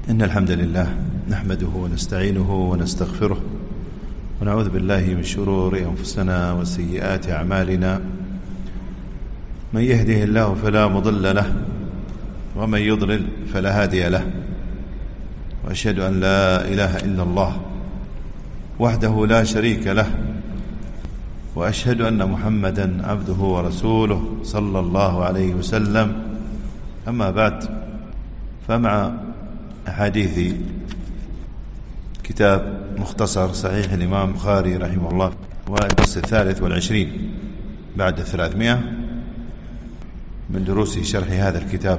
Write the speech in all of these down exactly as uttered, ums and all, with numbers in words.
إن الحمد لله نحمده ونستعينه ونستغفره ونعوذ بالله من شرور أنفسنا وسيئات أعمالنا. من يهده الله فلا مضل له ومن يضلل فلا هادي له، وأشهد أن لا إله إلا الله وحده لا شريك له، وأشهد أن محمدا عبده ورسوله صلى الله عليه وسلم. أما بعد، فمع أحاديث كتاب مختصر صحيح الإمام البخاري رحمه الله، والدرس الثالث والعشرين بعد الثلاثمائة من دروس شرح هذا الكتاب،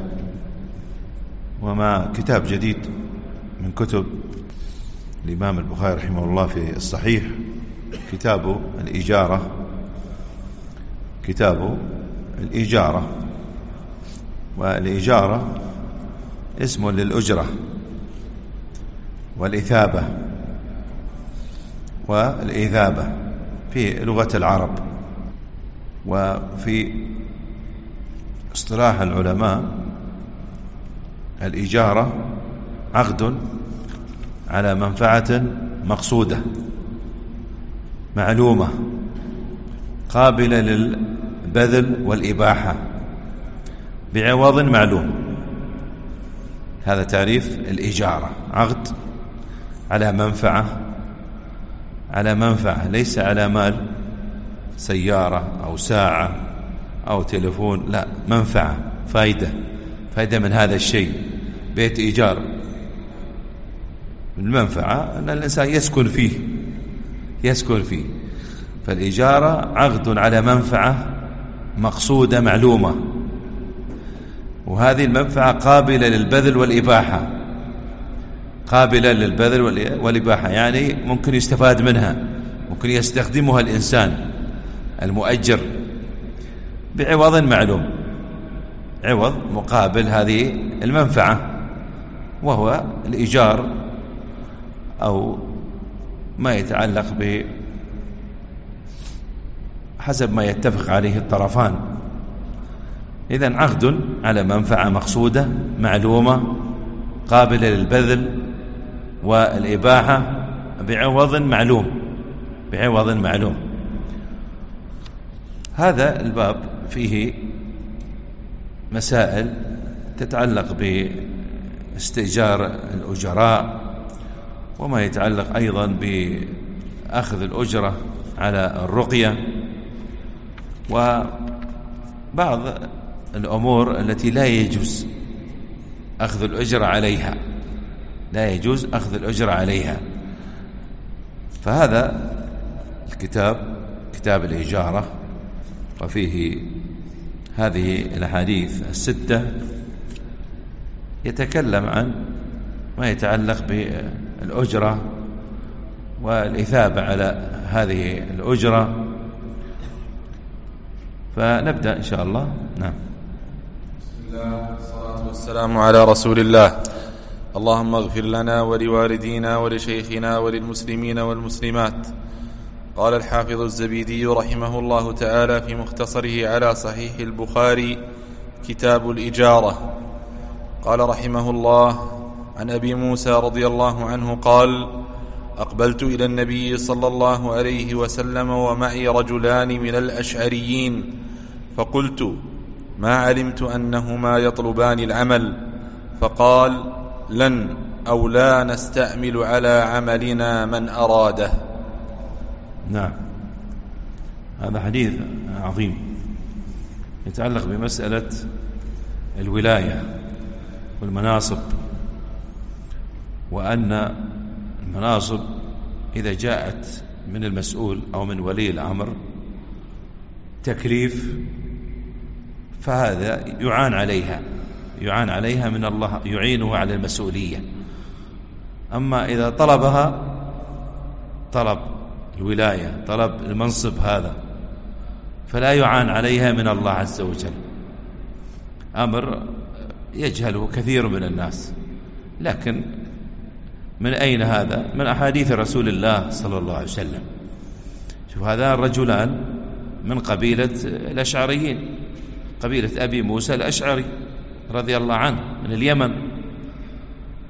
ومع كتاب جديد من كتب الإمام البخاري رحمه الله في الصحيح، كتاب الإجارة. كتاب الإجارة، والإجارة اسم للأجرة والإثابة والإذابة في لغة العرب، وفي اصطلاح العلماء الإجارة عقد على منفعة مقصودة معلومة قابلة للبذل والإباحة بعوض معلوم. هذا تعريف الإجارة: عقد على منفعة، على منفعة ليس على مال، سيارة أو ساعة أو تلفون، لا، منفعة، فائدة فائدة من هذا الشيء. بيت إيجار، المنفعة أن الإنسان يسكن فيه يسكن فيه فالإجارة عقد على منفعة مقصودة معلومة، وهذه المنفعة قابلة للبذل والإباحة. قابلة للبذل والإباحة يعني ممكن يستفاد منها، ممكن يستخدمها الإنسان المؤجر بعوض معلوم، عوض مقابل هذه المنفعة، وهو الإيجار أو ما يتعلق ب حسب ما يتفق عليه الطرفان. إذن عقد على منفعة مقصودة معلومة قابلة للبذل والإباحة بعوض معلوم بعوض معلوم. هذا الباب فيه مسائل تتعلق باستئجار الأجراء، وما يتعلق أيضا بأخذ الأجرة على الرقية، وبعض الأمور التي لا يجوز أخذ الأجرة عليها لا يجوز أخذ الأجرة عليها. فهذا الكتاب كتاب الإجارة، وفيه هذه الأحاديث الستة يتكلم عن ما يتعلق بالأجرة والإثابة على هذه الأجرة. فنبدأ إن شاء الله. نعم. بسم الله والصلاة والسلام على رسول الله. اللهم اغفر لنا ولوالدينا ولشيخنا وللمسلمين والمسلمات. قال الحافظ الزبيدي رحمه الله تعالى في مختصره على صحيح البخاري: كتاب الإجارة. قال رحمه الله: عن أبي موسى رضي الله عنه قال: أقبلت إلى النبي صلى الله عليه وسلم ومعي رجلان من الأشعريين، فقلت: ما علمت أنهما يطلبان العمل. فقال: لن أو لا نستعمل على عملنا من أراده. نعم. هذا حديث عظيم يتعلق بمسألة الولاية والمناصب، وأن المناصب إذا جاءت من المسؤول أو من ولي الأمر تكليف، فهذا يعان عليها يعان عليها من الله، يعينه على المسؤولية. أما إذا طلبها طلب الولاية، طلب المنصب، هذا فلا يعان عليها من الله عز وجل. أمر يجهله كثير من الناس، لكن من أين هذا؟ من أحاديث رسول الله صلى الله عليه وسلم. شوف، هذا الرجلان من قبيلة الأشعريين، قبيلة أبي موسى الأشعري رضي الله عنه من اليمن.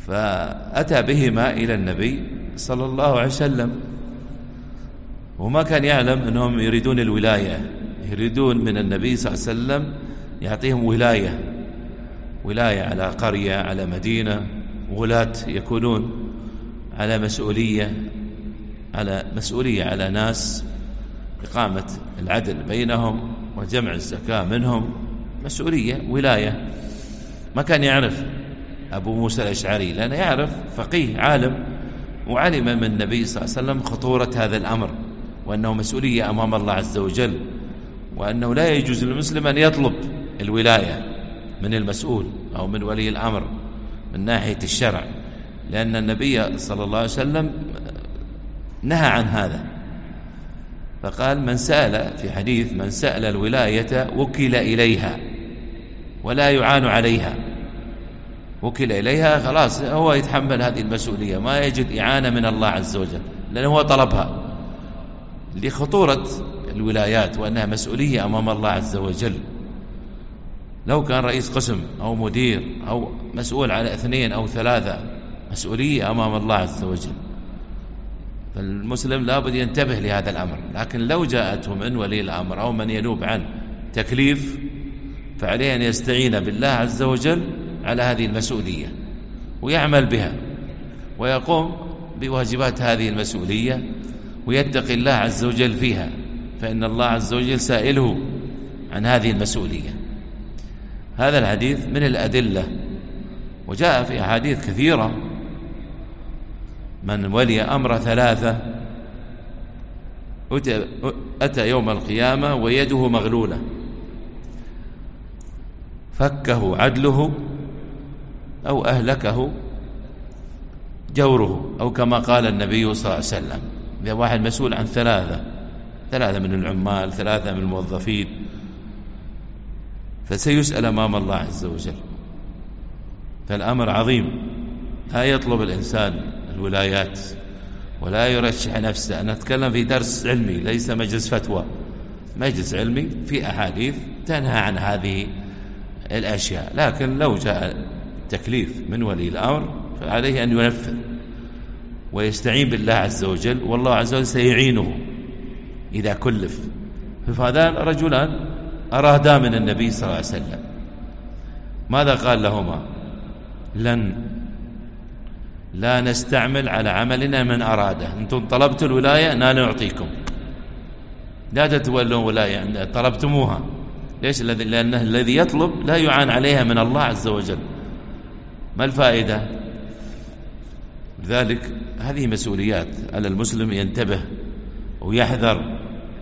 فأتى بهما إلى النبي صلى الله عليه وسلم، وما كان يعلم أنهم يريدون الولاية، يريدون من النبي صلى الله عليه وسلم يعطيهم ولاية ولاية على قرية، على مدينة، ولاة يكونون على مسؤولية على مسؤولية على ناس، إقامة العدل بينهم وجمع الزكاة منهم، مسؤولية ولاية. ما كان يعرف أبو موسى الأشعري، لأنه يعرف فقيه عالم، وعلم من النبي صلى الله عليه وسلم خطورة هذا الأمر، وأنه مسؤولية أمام الله عز وجل، وأنه لا يجوز للمسلم أن يطلب الولاية من المسؤول أو من ولي الأمر من ناحية الشرع، لأن النبي صلى الله عليه وسلم نهى عن هذا. فقال: من سأل، في حديث: من سأل الولاية وكل إليها ولا يعان عليها. وكل إليها، خلاص هو يتحمل هذه المسؤولية، ما يجد إعانة من الله عز وجل، لأنه هو طلبها لخطورة الولايات وأنها مسؤولية أمام الله عز وجل. لو كان رئيس قسم أو مدير أو مسؤول على اثنين أو ثلاثة، مسؤولية أمام الله عز وجل، فالمسلم لابد ينتبه لهذا الأمر. لكن لو جاءته من ولي الأمر أو من ينوب عن تكليف، فعليه أن يستعين بالله عز وجل على هذه المسؤولية ويعمل بها ويقوم بواجبات هذه المسؤولية ويتقي الله عز وجل فيها، فإن الله عز وجل سائله عن هذه المسؤولية. هذا الحديث من الأدلة، وجاء في أحاديث كثيرة: من ولي أمر ثلاثة أتى يوم القيامة ويده مغلولة، فكه عدله أو أهلكه جوره، أو كما قال النبي صلى الله عليه وسلم. إذا واحد مسؤول عن ثلاثة ثلاثة من العمال، ثلاثة من الموظفين، فسيسأل أمام الله عز وجل. فالأمر عظيم، لا يطلب الإنسان الولايات ولا يرشح نفسه. أنا أتكلم في درس علمي ليس مجلس فتوى، مجلس علمي في أحاديث تنهى عن هذه الأشياء. لكن لو جاء تكليف من ولي الأمر فعليه أن ينفذ ويستعين بالله عز وجل، والله عز وجل سيعينه إذا كلف. فهذان رجلان أرادا من النبي صلى الله عليه وسلم، ماذا قال لهما؟ لن لا نستعمل على عملنا من أراده. أنتم طلبتوا الولاية، لا نعطيكم، لا تتولوا ولاية طلبتموها. ليش؟ لأنه الذي يطلب لا يعان عليها من الله عز وجل، ما الفائدة؟ لذلك هذه مسؤوليات على المسلم ينتبه ويحذر.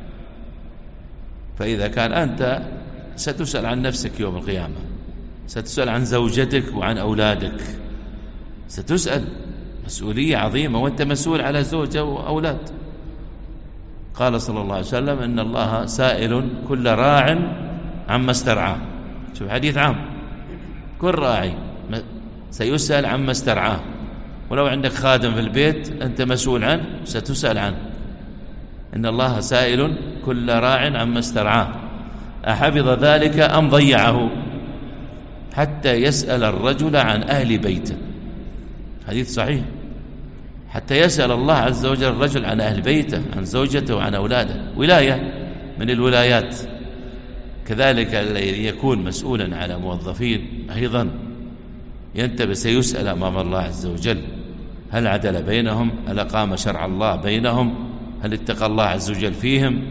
فإذا كان أنت ستسأل عن نفسك يوم القيامة، ستسأل عن زوجتك وعن أولادك، ستسأل مسؤولية عظيمة، وأنت مسؤول على زوجة وأولاد. قال صلى الله عليه وسلم: إن الله سائل كل راع عما استرعاه. شوف حديث عام، كل راعي سيسأل عما استرعاه. ولو عندك خادم في البيت أنت مسؤول عنه ستسأل عنه. إن الله سائل كل راع عما استرعاه أحفظ ذلك أم ضيعه، حتى يسأل الرجل عن أهل بيته. حديث صحيح، حتى يسأل الله عز وجل الرجل عن أهل بيته، عن زوجته وعن أولاده. ولاية من الولايات. كذلك الذي يكون مسؤولا على موظفين أيضا ينتبه، سيسأل أمام الله عز وجل: هل عدل بينهم؟ هل أقام شرع الله بينهم؟ هل اتقى الله عز وجل فيهم؟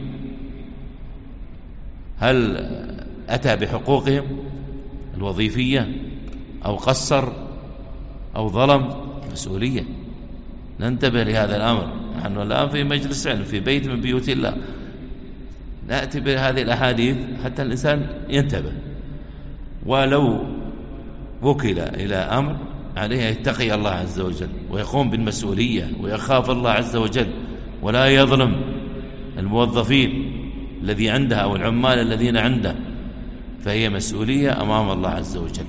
هل أتى بحقوقهم الوظيفية أو قصر أو ظلم؟ مسؤولية، ننتبه لهذا الأمر. نحن الآن في مجلس علم في بيت من بيوت الله، نأتي بهذه الأحاديث حتى الإنسان ينتبه. ولو وكل إلى أمر عليه يتقي الله عز وجل ويقوم بالمسؤولية ويخاف الله عز وجل، ولا يظلم الموظفين الذي عنده أو العمال الذين عنده، فهي مسؤولية أمام الله عز وجل.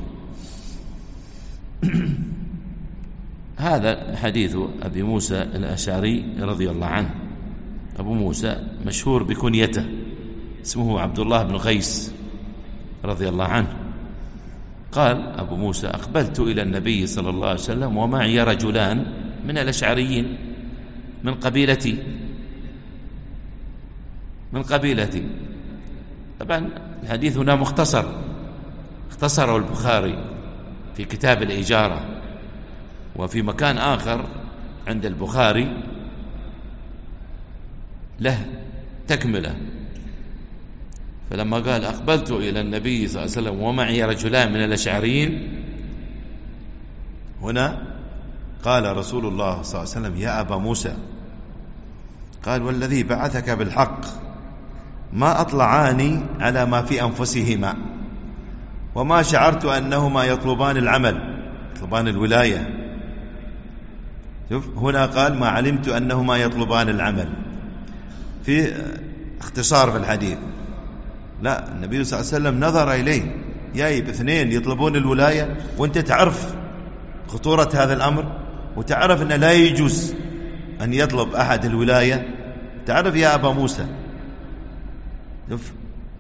هذا حديث أبي موسى الأشعري رضي الله عنه. أبو موسى مشهور بكنيته، اسمه عبد الله بن قيس رضي الله عنه. قال أبو موسى: أقبلت إلى النبي صلى الله عليه وسلم ومعي رجلان من الأشعريين من قبيلتي من قبيلتي طبعا الحديث هنا مختصر، اختصره البخاري في كتاب الإجارة، وفي مكان آخر عند البخاري له تكملة. فلما قال: أقبلت إلى النبي صلى الله عليه وسلم ومعي رجلان من الأشعريين، هنا قال رسول الله صلى الله عليه وسلم: يا أبا موسى، قال: والذي بعثك بالحق ما أطلعاني على ما في أنفسهما، وما شعرت أنهما يطلبان العمل، يطلبان الولاية. شوف هنا قال: ما علمت أنهما يطلبان العمل، في اختصار في الحديث. لا، النبي صلى الله عليه وسلم نظر إليه، جايب اثنين يطلبون الولاية وانت تعرف خطورة هذا الأمر، وتعرف أنه لا يجوز أن يطلب أحد الولاية. تعرف يا أبا موسى. شوف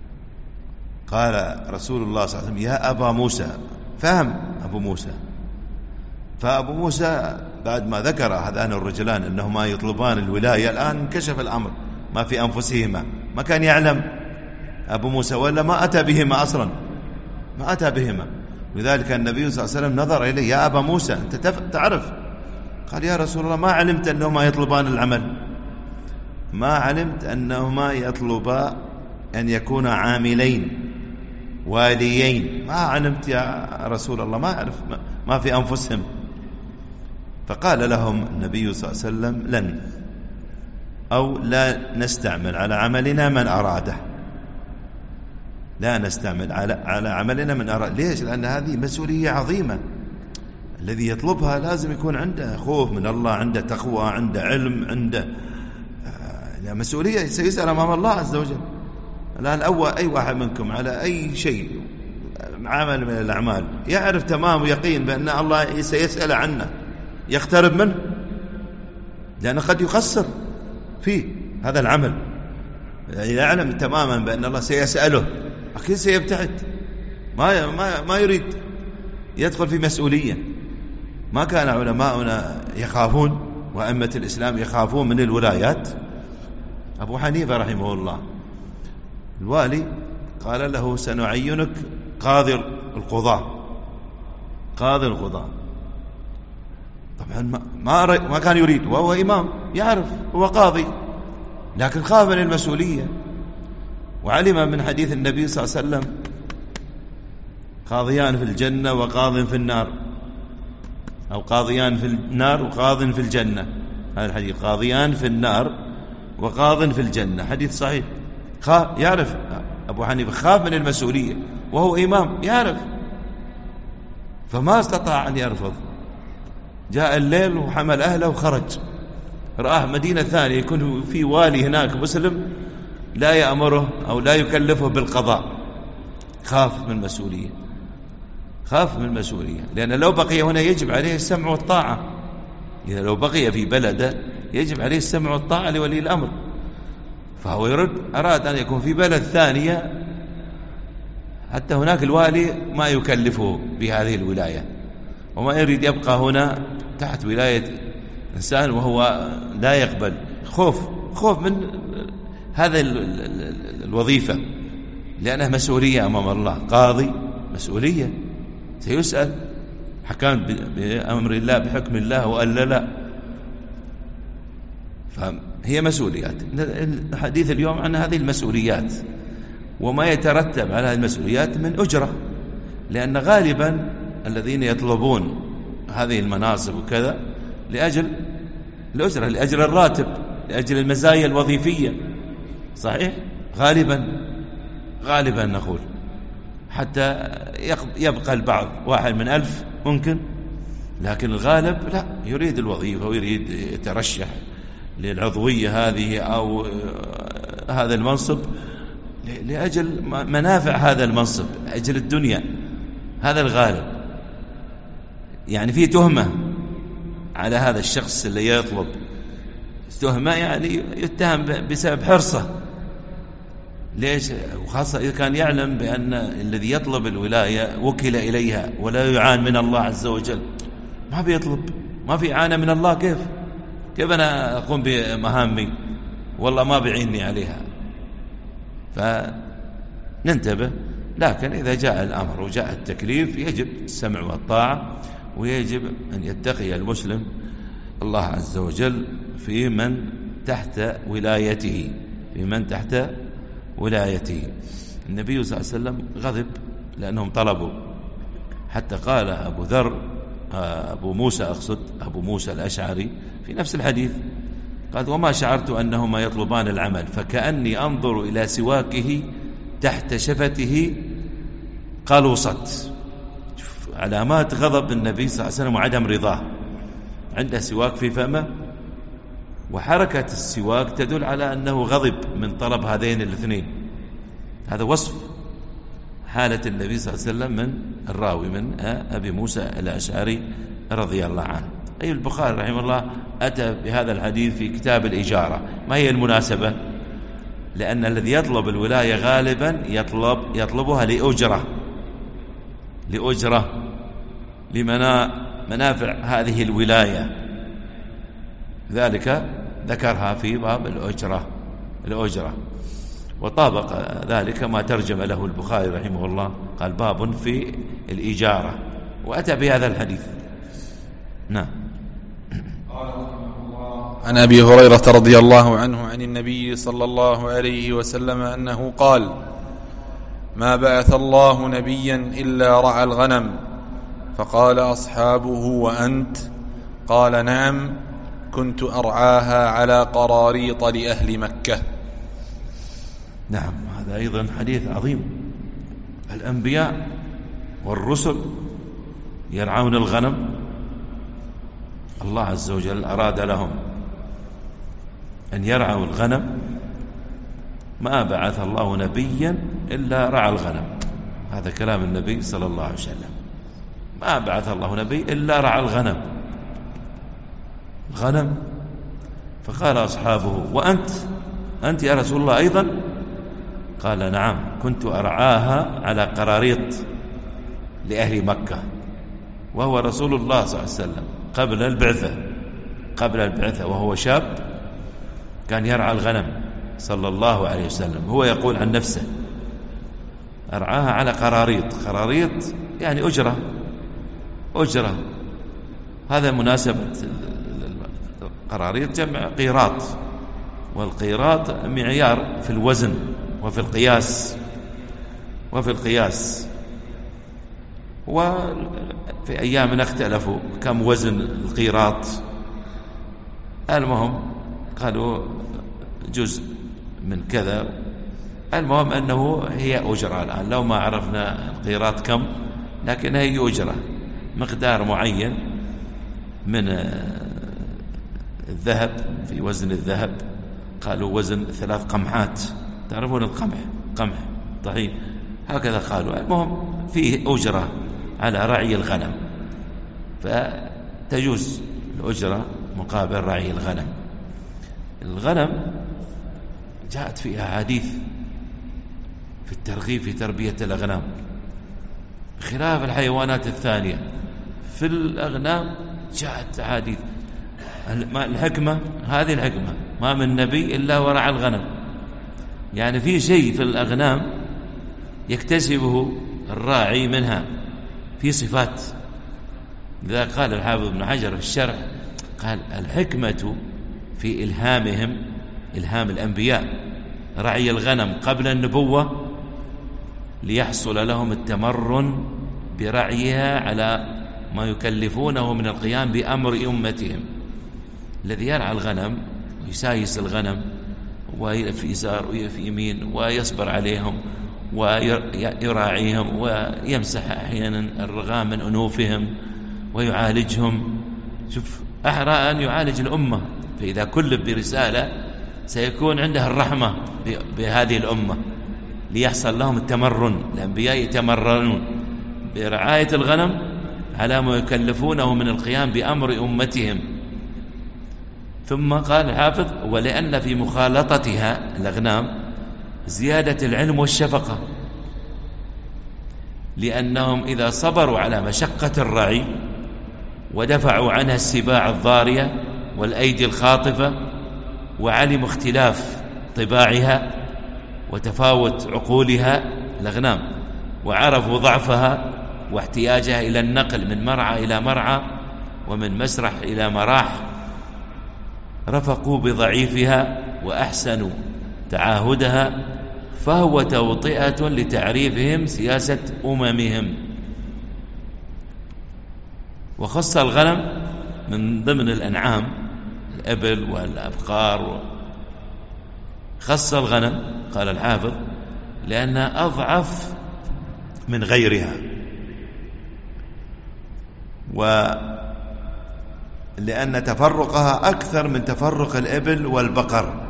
قال رسول الله صلى الله عليه وسلم: يا أبا موسى، فهم أبو موسى. فأبو موسى بعد ما ذكر هذان الرجلان أنهما يطلبان الولاية، الآن انكشف الأمر ما في أنفسهما. ما كان يعلم أبو موسى، ولا ما أتى بهما أصلا، ما أتى بهما. لذلك النبي صلى الله عليه وسلم نظر إليه: يا أبا موسى، أنت تعرف؟ قال: يا رسول الله، ما علمت أنهما يطلبان العمل، ما علمت أنهما يطلبا أن يكون عاملين واليين، ما علمت يا رسول الله، ما أعرف ما في أنفسهم. فقال لهم النبي صلى الله عليه وسلم: لن أو لا نستعمل على عملنا من أراده، لا نستعمل على على عملنا من أراده. ليش؟ لأن هذه مسؤولية عظيمة، الذي يطلبها لازم يكون عنده خوف من الله، عنده تقوى، عنده علم، عنده مسؤولية، سيسأل أمام الله عز وجل. الآن أول أي واحد منكم على أي شيء عمل من الأعمال يعرف تمام ويقين بأن الله سيسأل عنه، يقترب منه، لأنه قد يخسر فيه هذا العمل، يعلم تماما بأن الله سيسأله، أكيد سيبتعد، ما ما ما يريد يدخل في مسؤولية. ما كان علماؤنا يخافون وأئمة الإسلام يخافون من الولايات. أبو حنيفة رحمه الله الوالي قال له: سنعينك قاضي القضاء، قاضي القضاء. طبعا ما ما كان يريد، وهو إمام يعرف هو قاضي، لكن خاف من المسؤولية، وعلم من حديث النبي صلى الله عليه وسلم: قاضيان في الجنة وقاض في النار، أو قاضيان في النار وقاض في الجنة. هذا الحديث: قاضيان في النار وقاض في الجنة، حديث صحيح. خاف، يعرف أبو حنيفة، خاف من المسؤولية وهو إمام يعرف، فما استطاع أن يرفض. جاء الليل وحمل أهله وخرج، رآه مدينة ثانية يكون في والي هناك مسلم لا يأمره أو لا يكلفه بالقضاء، خاف من المسؤولية، خاف من المسؤولية، لأن لو بقي هنا يجب عليه السمع والطاعة. إذا لو بقي في بلده يجب عليه السمع والطاعة لولي الأمر، فهو يرد أراد أن يكون في بلد ثانية حتى هناك الوالي ما يكلفه بهذه الولاية، وما يريد يبقى هنا تحت ولاية إنسان وهو لا يقبل، خوف خوف من هذا الوظيفة، لأنها مسؤولية أمام الله. قاضي مسؤولية، سيسأل حكام بأمر الله بحكم الله وألا لا، فهي مسؤوليات. الحديث اليوم عن هذه المسؤوليات وما يترتب على هذه المسؤوليات من أجرة، لأن غالبا الذين يطلبون هذه المناصب وكذا لأجل الأجرة، لأجل الراتب، لأجل المزايا الوظيفية، صحيح؟ غالبا غالبا نقول، حتى يبقى البعض واحد من ألف ممكن، لكن الغالب لا، يريد الوظيفة ويريد يترشح للعضوية هذه أو هذا المنصب لأجل منافع هذا المنصب، لأجل الدنيا، هذا الغالب. يعني في تهمة على هذا الشخص اللي يطلب، تهمة يعني يتهم بسبب حرصه ليش؟ وخاصة إذا كان يعلم بأن الذي يطلب الولاية وكل إليها ولا يعان من الله عز وجل، ما بيطلب، ما في إعانة من الله. كيف كيف أنا أقوم بمهامي والله ما بيعيني عليها؟ فننتبه. لكن إذا جاء الأمر وجاء التكليف يجب السمع والطاعة، ويجب أن يتقي المسلم الله عز وجل في من تحت ولايته في من تحت ولايته. النبي صلى الله عليه وسلم غضب لأنهم طلبوا، حتى قال أبو ذر أبو موسى أقصد أبو موسى الأشعري في نفس الحديث، قال: وما شعرت أنهما يطلبان العمل فكأني أنظر إلى سواكه تحت شفته قلوصت. علامات غضب النبي صلى الله عليه وسلم وعدم رضاه، عنده سواك في فمه، وحركة السواك تدل على أنه غضب من طلب هذين الاثنين. هذا وصف حالة النبي صلى الله عليه وسلم من الراوي من أبي موسى الأشعري رضي الله عنه. أي البخاري رحمه الله أتى بهذا الحديث في كتاب الإجارة. ما هي المناسبة؟ لأن الذي يطلب الولاية غالبا يطلب يطلبها لأجرة لأجرة لمنافع هذه الولاية، ذلك ذكرها في باب الأجرة الأجرة وطابق ذلك ما ترجم له البخاري رحمه الله، قال: باب في الإجارة، وأتى بهذا الحديث. نعم. عن أبي هريرة رضي الله عنه عن النبي صلى الله عليه وسلم أنه قال: ما بعث الله نبيا إلا رعى الغنم. فقال أصحابه: وأنت؟ قال: نعم، كنت أرعاها على قراريط لأهل مكة. نعم، هذا أيضا حديث عظيم. الأنبياء والرسل يرعون الغنم، الله عز وجل أراد لهم أن يرعوا الغنم. ما بعث الله نبيا إلا رعى الغنم، هذا كلام النبي صلى الله عليه وسلم. ما بعث الله نبي إلا رعى الغنم غنم. فقال أصحابه: وأنت؟ أنت يا رسول الله أيضا؟ قال: نعم، كنت أرعاها على قراريط لأهل مكة. وهو رسول الله صلى الله عليه وسلم قبل البعثة قبل البعثة وهو شاب كان يرعى الغنم صلى الله عليه وسلم. هو يقول عن نفسه: أرعاها على قراريط. قراريط يعني أجرة أجرة هذا مناسبة. قراريط جمع قيراط، والقيراط معيار في الوزن وفي القياس وفي القياس وفي أيامنا اختلفوا كم وزن القيراط. المهم قالوا جزء من كذا. المهم أنه هي أجرة الآن، لو ما عرفنا القيراط كم، لكن هي أجرة مقدار معين من الذهب، في وزن الذهب قالوا وزن ثلاث قمحات، تعرفون القمح قمح طحين، هكذا قالوا. المهم فيه أجرة على رعي الغنم، فتجوز الأجرة مقابل رعي الغنم. الغنم جاءت فيها حديث في الترغيب في تربية الأغنام، خلاف الحيوانات الثانية. في الأغنام جاءت حديث الحكمة، هذه الحكمة ما من نبي إلا ورعى الغنم. يعني في شيء في الأغنام يكتسبه الراعي منها في صفات. لذا قال الحافظ ابن حجر في الشرح، قال: الحكمة في إلهامهم، إلهام الأنبياء رعي الغنم قبل النبوة ليحصل لهم التمرن برعيها على ما يكلفونه من القيام بأمر أمتهم. الذي يرعى الغنم ويسايس الغنم ويقف يسار ويقف يمين ويصبر عليهم ويراعيهم ويمسح أحيانا الرغام من أنوفهم ويعالجهم. شوف، أحرى أن يعالج الأمة، فإذا كلف برسالة سيكون عنده الرحمة بهذه الأمة ليحصل لهم التمرن. الأنبياء يتمرنون برعاية الغنم على ما يكلفونه من القيام بأمر أمتهم. ثم قال الحافظ: ولأن في مخالطتها الأغنام زيادة العلم والشفقة، لأنهم إذا صبروا على مشقة الرعي ودفعوا عنها السباع الضارية والأيدي الخاطفة، وعلموا اختلاف طباعها وتفاوت عقولها الأغنام، وعرفوا ضعفها واحتياجها إلى النقل من مرعى إلى مرعى ومن مسرح إلى مراح، رفقوا بضعيفها وأحسنوا تعاهدها، فهو توطئة لتعريفهم سياسة أممهم. وخص الغنم من ضمن الأنعام، الإبل والأبقار، خص الغنم قال الحافظ لأنها أضعف من غيرها، ولأن تفرقها أكثر من تفرق الإبل والبقر،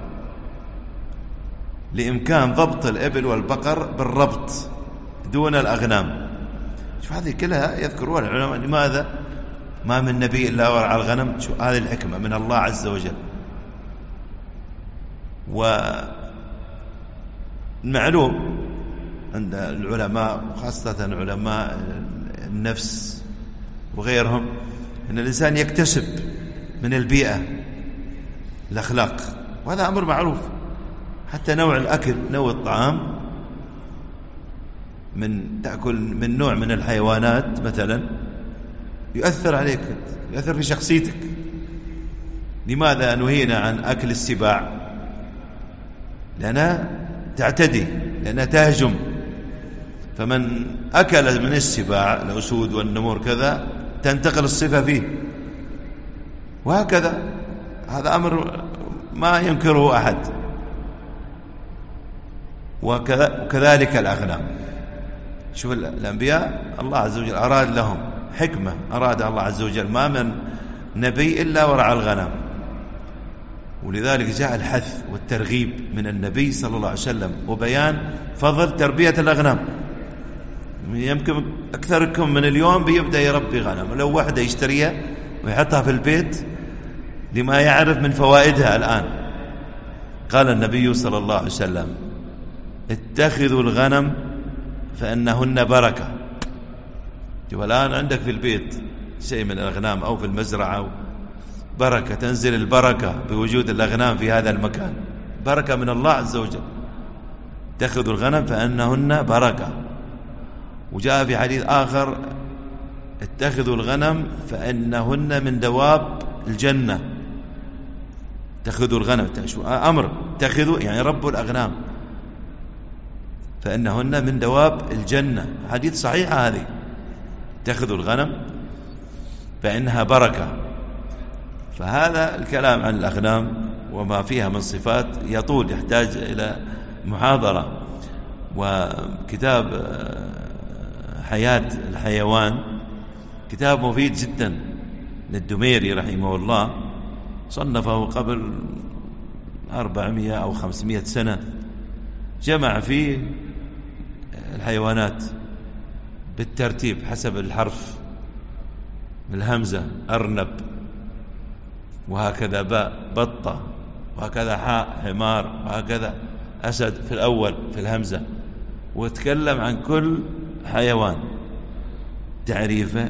لإمكان ضبط الإبل والبقر بالربط دون الأغنام. شوف هذه كلها يذكرون العلماء لماذا ما من نبي إلا ورعى الغنم. شو هذه الحكمة من الله عز وجل. والمعلوم عند العلماء وخاصة علماء النفس وغيرهم أن الإنسان يكتسب من البيئة الأخلاق، وهذا أمر معروف. حتى نوع الأكل، نوع الطعام، من تأكل من نوع من الحيوانات مثلا يؤثر عليك، يؤثر في شخصيتك. لماذا نهينا عن أكل السباع؟ لأنها تعتدي، لأنها تهجم. فمن أكل من السباع الأسود والنمور كذا تنتقل الصفة فيه، وهكذا. هذا أمر ما ينكره أحد. وكذلك الأغنام. شوف الأنبياء الله عز وجل أراد لهم حكمة، أراد الله عز وجل ما من نبي إلا ورعى الغنم، ولذلك جاء الحث والترغيب من النبي صلى الله عليه وسلم وبيان فضل تربية الأغنام. يمكن أكثركم من اليوم بيبدأ يربي غنم، لو واحدة يشتريها ويحطها في البيت لما يعرف من فوائدها الآن. قال النبي صلى الله عليه وسلم اتخذوا الغنم فإنهن بركة. شوف الآن عندك في البيت شيء من الأغنام أو في المزرعة، بركة، تنزل البركة بوجود الأغنام في هذا المكان، بركة من الله عز وجل. اتخذوا الغنم فإنهن بركة. وجاء في حديث آخر اتخذوا الغنم فإنهن من دواب الجنة. اتخذوا الغنم أمر، اتخذوا يعني ربوا الأغنام، فإنهن من دواب الجنة. حديث صحيحة هذه. اتخذوا الغنم فإنها بركة. فهذا الكلام عن الأغنام وما فيها من صفات يطول، يحتاج إلى محاضرة. وكتاب حياة الحيوان كتاب مفيد جدا للدميري رحمه الله، صنفه قبل أربعمائة أو خمسمائة سنة، جمع فيه الحيوانات بالترتيب حسب الحرف، الهمزة أرنب، وهكذا باء بطة، وهكذا حاء حمار، وهكذا أسد في الأول في الهمزة، وتكلم عن كل حيوان، تعريفه،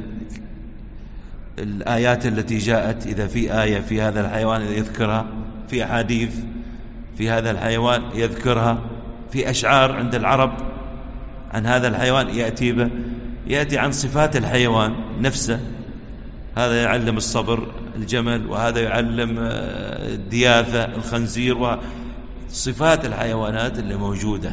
الآيات التي جاءت، إذا في آية في هذا الحيوان يذكرها، في أحاديث في هذا الحيوان يذكرها، في أشعار عند العرب عن هذا الحيوان يأتي به، يأتي عن صفات الحيوان نفسه. هذا يعلم الصبر الجمل، وهذا يعلم الدياثة الخنزير، وصفات الحيوانات اللي موجودة،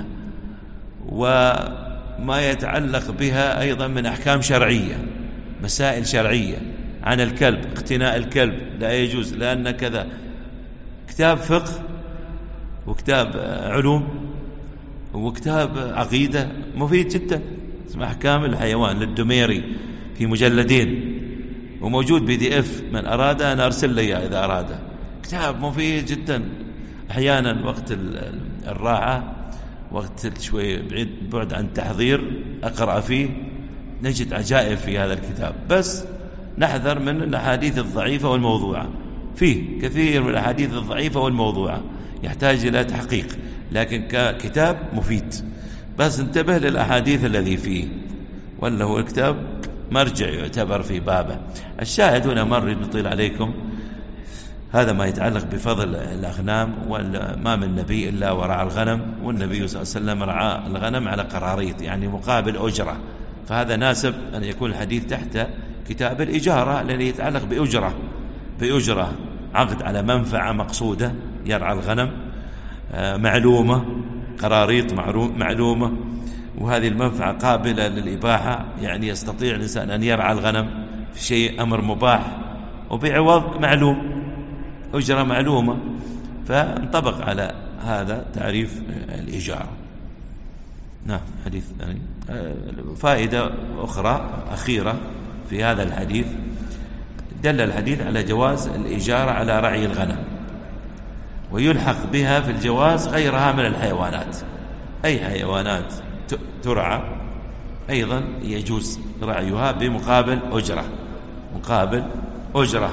وما يتعلق بها أيضا من أحكام شرعية، مسائل شرعية عن الكلب، اقتناء الكلب لا يجوز لأن كذا. كتاب فقه وكتاب علوم وكتاب عقيدة مفيد جدا، اسمه أحكام الحيوان للدميري في مجلدين، وموجود بي دي اف، من أراد أن أرسل لي إذا أراد. كتاب مفيد جدا. أحيانا وقت الراحة، وقت شوي بعيد بعد عن التحضير، أقرأ فيه، نجد عجائب في هذا الكتاب. بس نحذر من الأحاديث الضعيفة والموضوعة، فيه كثير من الأحاديث الضعيفة والموضوعة، يحتاج إلى تحقيق، لكن ككتاب مفيد. بس انتبه للأحاديث الذي فيه، ولا هو الكتاب مرجع يعتبر في بابه. الشاهد هنا مر نطيل عليكم، هذا ما يتعلق بفضل الأغنام، وما من نبي إلا ورعى الغنم، والنبي صلى الله عليه وسلم رعى الغنم على قراريط يعني مقابل أجرة، فهذا ناسب أن يكون الحديث تحت كتاب الإجارة الذي يتعلق بأجرة بأجرة عقد على منفعة مقصودة، يرعى الغنم معلومة، قراريط معلومة، وهذه المنفعة قابلة للإباحة، يعني يستطيع الإنسان أن يرعى الغنم في شيء أمر مباح وبعوض معلوم، أجرة معلومة، فانطبق على هذا تعريف الإجارة. نعم. حديث ثاني. فائدة أخرى أخيرة في هذا الحديث، دل الحديث على جواز الإجارة على رعي الغنم، ويلحق بها في الجواز غيرها من الحيوانات، أي حيوانات ترعى أيضا يجوز رعيها بمقابل أجرة مقابل أجرة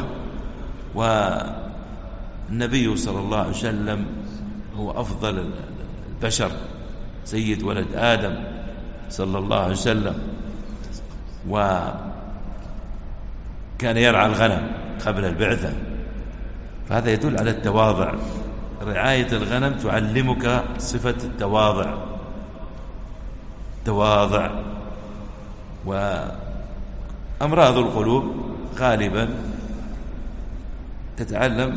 والنبي صلى الله عليه وسلم هو أفضل البشر، سيد ولد آدم صلى الله عليه وسلم، وكان يرعى الغنم قبل البعثة، فهذا يدل على التواضع. رعاية الغنم تعلمك صفة التواضع تواضع وأمراض القلوب غالبا تتعلم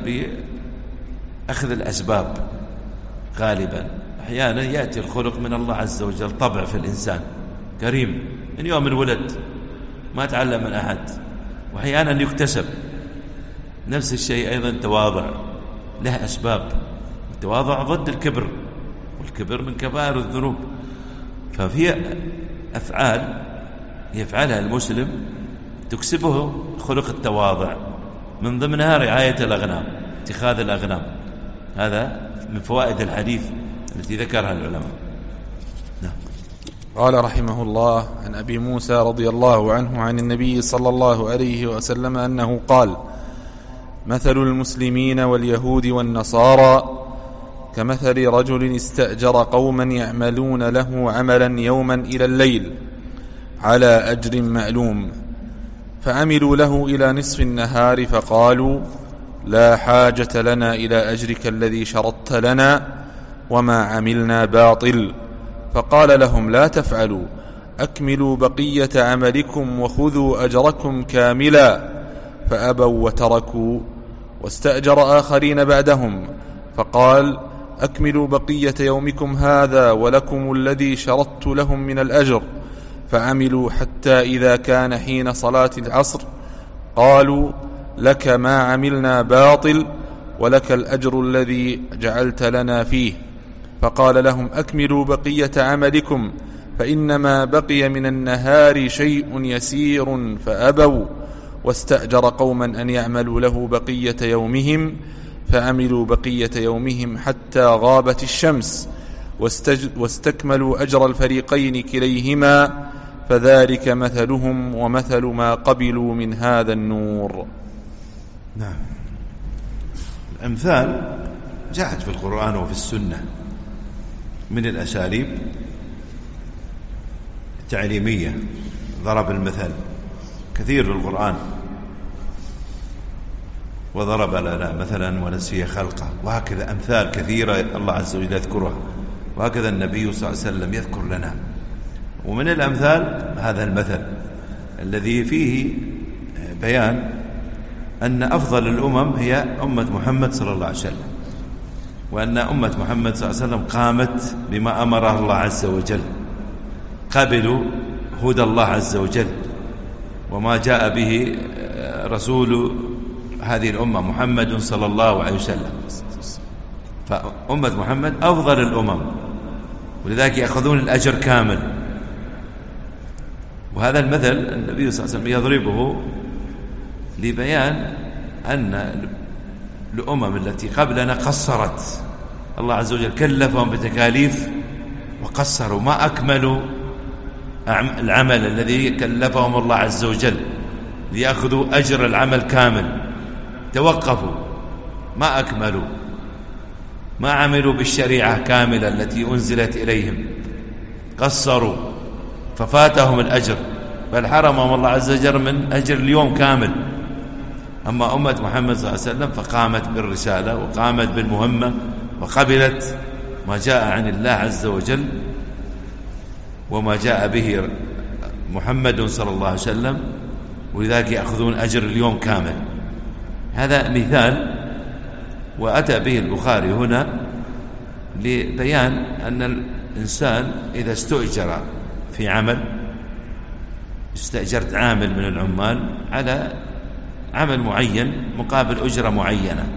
بأخذ الأسباب، غالبا أحيانا يأتي الخلق من الله عز وجل، طبع في الإنسان كريم من يوم الولد ما تعلم من أحد، وأحيانا يكتسب. نفس الشيء أيضا تواضع له أسباب، التواضع ضد الكبر، والكبر من كبائر الذنوب، ففي أفعال يفعلها المسلم تكسبه خلق التواضع، من ضمنها رعاية الأغنام، اتخاذ الأغنام، هذا من فوائد الحديث التي ذكرها العلماء. نعم. قال رحمه الله عن أبي موسى رضي الله عنه عن النبي صلى الله عليه وسلم أنه قال: مثل المسلمين واليهود والنصارى كمثل رجل استأجر قوما يعملون له عملا يوما إلى الليل على أجر معلوم، فعملوا له إلى نصف النهار فقالوا: لا حاجة لنا إلى أجرك الذي شرطت لنا، وما عملنا باطل. فقال لهم: لا تفعلوا، أكملوا بقية عملكم وخذوا أجركم كاملا. فأبوا وتركوا، واستأجر آخرين بعدهم فقال: أكملوا بقية يومكم هذا ولكم الذي شرطت لهم من الأجر. فعملوا حتى إذا كان حين صلاة العصر قالوا: لك ما عملنا باطل، ولك الأجر الذي جعلت لنا فيه. فقال لهم: أكملوا بقية عملكم، فإنما بقي من النهار شيء يسير. فأبوا، واستأجر قوما أن يعملوا له بقية يومهم، فعملوا بقية يومهم حتى غابت الشمس، واستكملوا أجر الفريقين كليهما، فذلك مثلهم ومثل ما قبلوا من هذا النور. نعم. الأمثال جاءت في القرآن وفي السنة من الأساليب التعليمية، ضرب المثل كثير في القرآن، وضرب لنا مثلا ونسي خلقه، وهكذا أمثال كثيرة الله عز وجل يذكرها، وهكذا النبي صلى الله عليه وسلم يذكر لنا. ومن الأمثال هذا المثل الذي فيه بيان أن أفضل الأمم هي أمة محمد صلى الله عليه وسلم، وأن أمة محمد صلى الله عليه وسلم قامت بما أمره الله عز وجل، قبلوا هدى الله عز وجل وما جاء به رسول هذه الأمة محمد صلى الله عليه وسلم، فأمة محمد أفضل الأمم، ولذلك يأخذون الأجر كامل. وهذا المثل النبي صلى الله عليه وسلم يضربه لبيان أن الأمم التي قبلنا قصرت، الله عز وجل كلفهم بتكاليف وقصروا، ما أكملوا العمل الذي كلفهم الله عز وجل ليأخذوا أجر العمل كامل، توقفوا ما أكملوا. ما عملوا بالشريعة كاملة التي أنزلت إليهم، قصروا ففاتهم الأجر، بل حرمهم الله عز وجل من أجر اليوم كامل. أما أمة محمد صلى الله عليه وسلم فقامت بالرسالة وقامت بالمهمة وقبلت ما جاء عن الله عز وجل وما جاء به محمد صلى الله عليه وسلم، ولذلك يأخذون أجر اليوم كامل. هذا مثال وأتى به البخاري هنا لبيان أن الإنسان إذا استؤجر في عمل، استأجرت عامل من العمال على عمل معين مقابل أجرة معينة،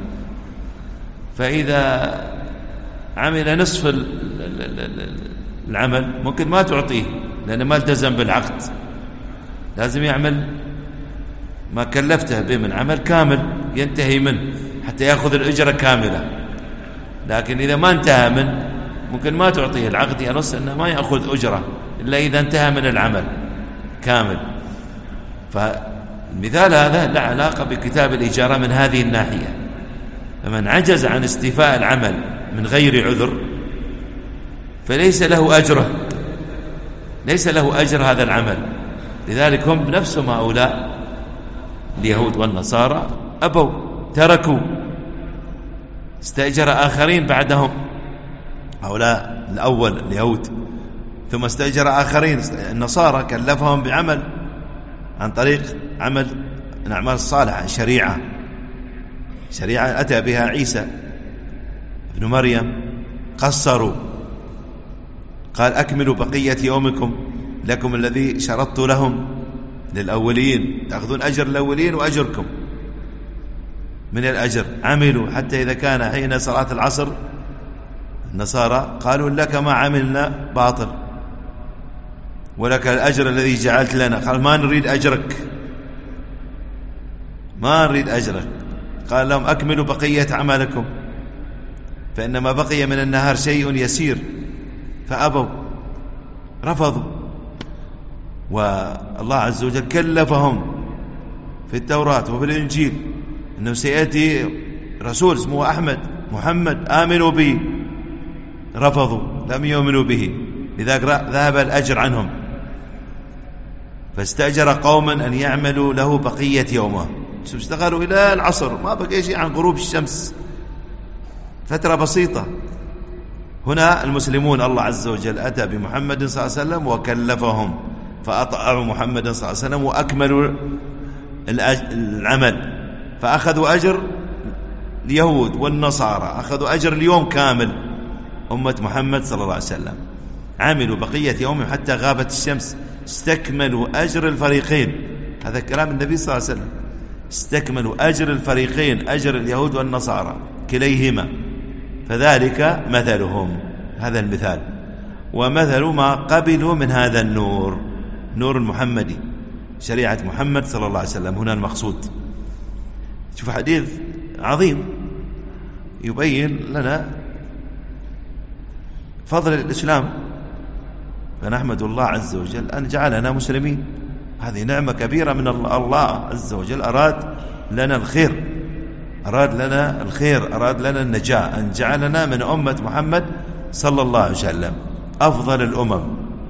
فإذا عمل نصف العمل ممكن ما تعطيه لأنه ما التزم بالعقد، لازم يعمل ما كلفته به من عمل كامل ينتهي منه حتى يأخذ الأجرة كاملة. لكن إذا ما انتهى منه ممكن ما تعطيه العقد، ينص أنه ما يأخذ أجرة إلا إذا انتهى من العمل كامل. فالمثال هذا له علاقة بكتاب الإجارة من هذه الناحية. فمن عجز عن استيفاء العمل من غير عذر فليس له أجره، ليس له أجر هذا العمل. لذلك هم بنفسهم هؤلاء اليهود والنصارى أبوا، تركوا، استأجر آخرين بعدهم، هؤلاء الأول اليهود، ثم استأجر آخرين النصارى، كلفهم بعمل عن طريق عمل الأعمال الصالحة، شريعة شريعة أتى بها عيسى ابن مريم. قصروا، قال أكملوا بقية يومكم لكم الذي شرطت لهم للأولين، تأخذون أجر الأولين وأجركم من الأجر. عملوا حتى إذا كان حين صلاة العصر النصارى قالوا لك ما عملنا باطل ولك الأجر الذي جعلت لنا. قال ما نريد أجرك، ما نريد أجرك. قال لهم أكملوا بقية عملكم فإنما بقي من النهار شيء يسير، فأبوا، رفضوا. والله عز وجل كلفهم في التوراة وفي الإنجيل أنه سيأتي رسول اسمه أحمد محمد آمنوا به، رفضوا، لم يؤمنوا به، لذلك ذهب الأجر عنهم. فاستأجر قوما أن يعملوا له بقية يومه، اشتغلوا إلى العصر، ما بقي شيء عن غروب الشمس، فترة بسيطة. هنا المسلمون الله عز وجل أتى بمحمد صلى الله عليه وسلم وكلفهم فأطاعوا محمد صلى الله عليه وسلم وأكملوا العمل، فأخذوا أجر اليهود والنصارى، أخذوا أجر اليوم كامل. أمة محمد صلى الله عليه وسلم عملوا بقية يوم حتى غابت الشمس، استكملوا أجر الفريقين. هذا كلام النبي صلى الله عليه وسلم، استكملوا أجر الفريقين، أجر اليهود والنصارى كليهما. فذلك مثلهم، هذا المثال، ومثل ما قبلوا من هذا النور، نور المحمدي، شريعة محمد صلى الله عليه وسلم. هنا المقصود. شوف حديث عظيم يبين لنا فضل الإسلام، فنحمد الله عز وجل أن جعلنا مسلمين. هذه نعمة كبيرة من الله. الله عز وجل أراد لنا الخير، أراد لنا الخير، أراد لنا النجاة، أن جعلنا من أمة محمد صلى الله عليه وسلم أفضل الأمم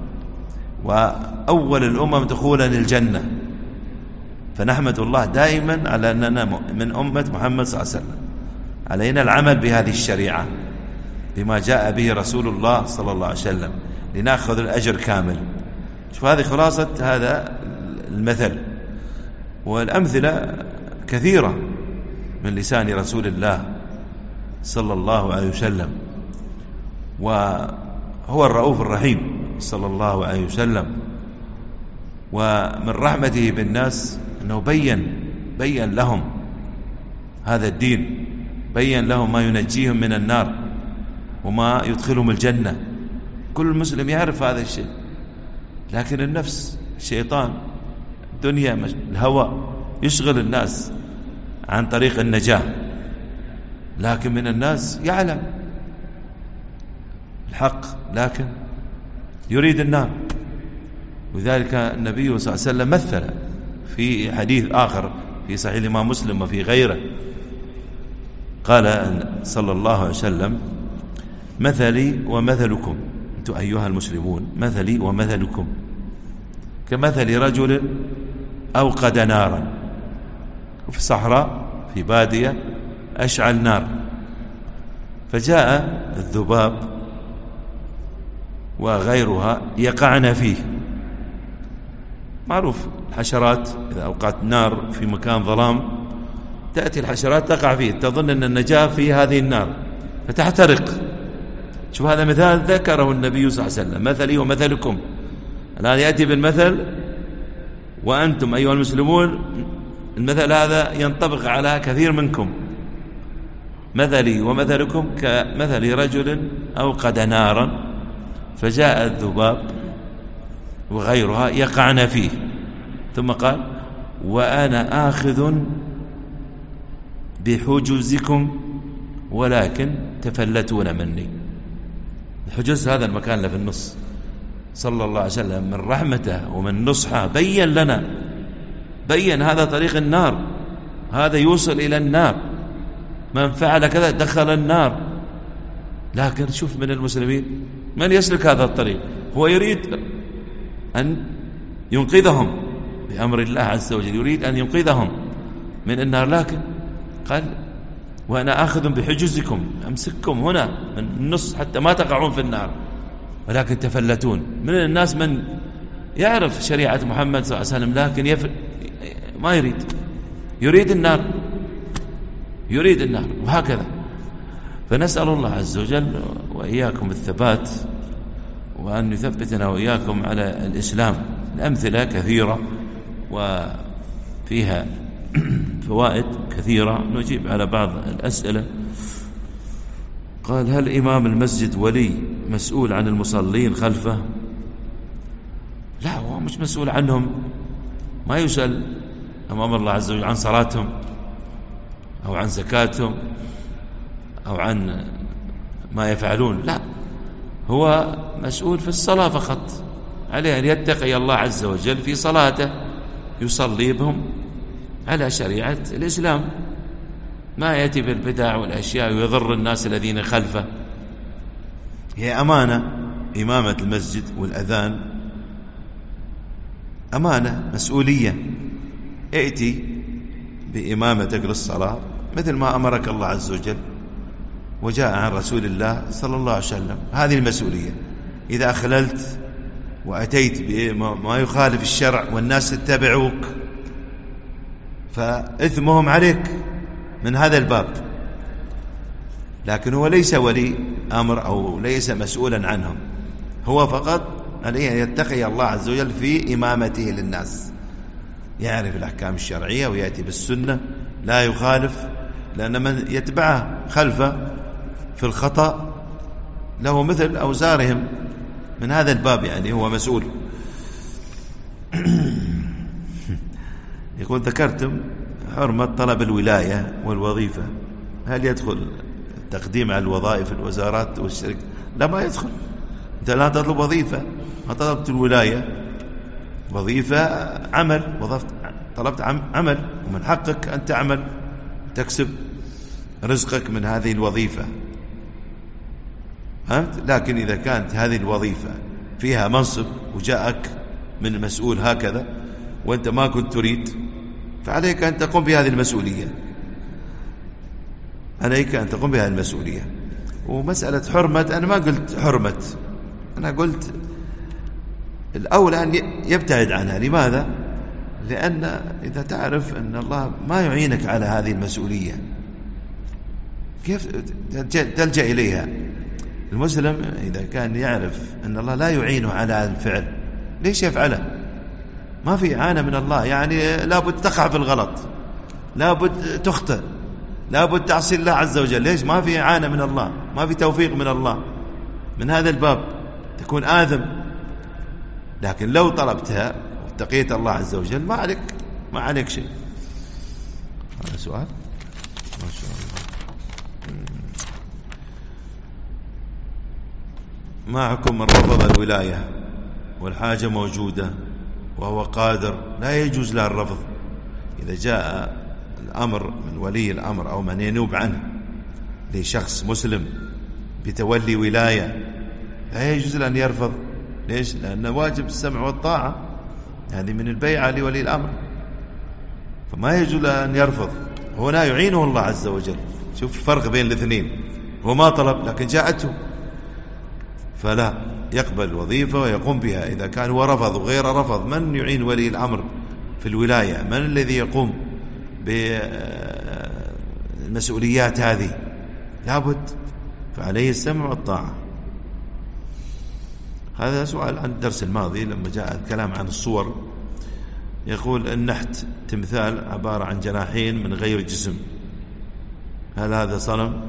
وأول الأمم دخولا الجنة. فنحمد الله دائما على أننا من أمة محمد صلى الله عليه وسلم. علينا العمل بهذه الشريعة بما جاء به رسول الله صلى الله عليه وسلم لنأخذ الأجر كامل. شوف هذه خلاصة هذا المثل، والأمثلة كثيرة من لسان رسول الله صلى الله عليه وسلم. وهو الرؤوف الرحيم صلى الله عليه وسلم، ومن رحمته بالناس أنه بين بين لهم هذا الدين، بين لهم ما ينجيهم من النار وما يدخلهم الجنة. كل مسلم يعرف هذا الشيء، لكن النفس، الشيطان، الدنيا، الهوى يشغل الناس عن طريق النجاة. لكن من الناس يعلم الحق لكن يريد النار. وذلك النبي صلى الله عليه وسلم مثل في حديث آخر في صحيح الإمام مسلم وفي غيره، قال صلى الله عليه وسلم مثلي ومثلكم، أنتم أيها المسلمون مثلي ومثلكم كمثل رجل أوقد نارا في الصحراء في بادية، أشعل نار، فجاء الذباب وغيرها يقعن فيه. معروف الحشرات إذا أوقعت نار في مكان ظلام تأتي الحشرات تقع فيه، تظن أن النجاة في هذه النار فتحترق. شوف هذا مثال ذكره النبي صلى الله عليه وسلم، مثلي ومثلكم. الآن يأتي بالمثل وأنتم أيها المسلمون المثل هذا ينطبق على كثير منكم. مثلي ومثلكم كمثل رجل أوقد نارا فجاء الذباب وغيرها يقعن فيه، ثم قال وأنا آخذ بحجزكم ولكن تفلتون مني. الحجز هذا المكان اللي في النص. صلى الله عليه وسلم من رحمته ومن نصحه بين لنا، بين هذا طريق النار، هذا يوصل إلى النار، من فعل كذا دخل النار. لكن شوف من المسلمين من يسلك هذا الطريق، هو يريد أن ينقذهم بأمر الله عز وجل، يريد أن ينقذهم من النار، لكن قال وأنا آخذ بحجزكم، أمسككم هنا من النص حتى ما تقعون في النار، ولكن تفلتون. من الناس من يعرف شريعة محمد صلى الله عليه وسلم لكن يف... ما يريد، يريد النار، يريد النار، وهكذا. فنسأل الله عز وجل وإياكم الثبات، وأن يثبتنا وإياكم على الإسلام. الأمثلة كثيرة وفيها فوائد كثيرة، نجيب على بعض الأسئلة. قال هل إمام المسجد ولي مسؤول عن المصلين خلفه؟ لا، هو مش مسؤول عنهم، ما يسأل أمام الله عز وجل عن صلاتهم أو عن زكاتهم أو عن ما يفعلون، لا، هو مسؤول في الصلاة فقط، عليه أن يتقي الله عز وجل في صلاته، يصلي بهم على شريعة الإسلام، ما يأتي بالبدع والأشياء ويضر الناس الذين خلفه. هي أمانة، إمامة المسجد والأذان أمانة، مسؤولية. ائتي بإمامتك للصلاة مثل ما أمرك الله عز وجل وجاء عن رسول الله صلى الله عليه وسلم، هذه المسؤولية. إذا أخللت وأتيت بما يخالف الشرع والناس تتبعوك فإثمهم عليك من هذا الباب. لكن هو ليس ولي أمر أو ليس مسؤولا عنهم، هو فقط عليه أن يتقي الله عز وجل في إمامته للناس، يعرف الأحكام الشرعية ويأتي بالسنة لا يخالف، لأن من يتبعه خلفه في الخطأ له مثل أوزارهم من هذا الباب، يعني هو مسؤول. يقول ذكرتم حرمة طلب الولاية والوظيفة، هل يدخل التقديم على الوظائف الوزارات والشركة؟ لا، ما يدخل. أنت لا تطلب وظيفة، ما طلبت الولاية، وظيفة عمل، وظفت طلبت عمل، ومن حقك أن تعمل تكسب رزقك من هذه الوظيفة، فهمت؟ لكن إذا كانت هذه الوظيفة فيها منصب وجاءك من المسؤول هكذا وأنت ما كنت تريد، فعليك أن تقوم بهذه المسؤولية، عليك أن تقوم بهذه المسؤولية. ومسألة حرمة، أنا ما قلت حرمة، أنا قلت الأولى أن يبتعد عنها. لماذا؟ لأن إذا تعرف أن الله ما يعينك على هذه المسؤولية كيف تلجأ إليها؟ المسلم إذا كان يعرف أن الله لا يعينه على الفعل ليش يفعله؟ ما في إعانة من الله، يعني لابد تقع في الغلط، لابد تخطئ، لابد تعصي الله عز وجل. ليش؟ ما في إعانة من الله، ما في توفيق من الله، من هذا الباب تكون آثم. لكن لو طلبتها واتقيت الله عز وجل ما عليك ما عليك شيء. هذا سؤال ما شاء الله. ما حكم من رفض الولاية والحاجة موجودة وهو قادر؟ لا يجوز له الرفض. إذا جاء الأمر من ولي الأمر أو من ينوب عنه لشخص مسلم بتولي ولاية لا يجوز أن يرفض. ليش؟ لأنه واجب السمع والطاعة، هذه من البيعة لولي الأمر، فما يجوز أن يرفض. هنا يعينه الله عز وجل. شوف الفرق بين الاثنين، هو ما طلب لكن جاءته، فلا يقبل الوظيفة ويقوم بها. إذا كان هو رفض وغير رفض، من يعين ولي الأمر في الولاية؟ من الذي يقوم بالمسؤوليات هذه؟ لابد، فعليه السمع والطاعة. هذا سؤال عن الدرس الماضي لما جاء الكلام عن الصور. يقول النحت تمثال عبارة عن جناحين من غير جسم، هل هذا صنم؟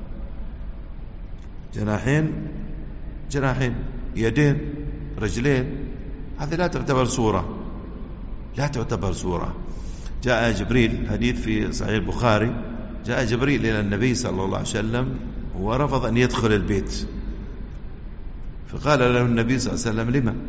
جناحين جناحين يدين رجلين، هذه لا تعتبر صورة، لا تعتبر صورة. جاء جبريل، حديث في صحيح البخاري، جاء جبريل إلى النبي صلى الله عليه وسلم ورفض أن يدخل البيت، فقال له النبي صلى الله عليه وسلم لما؟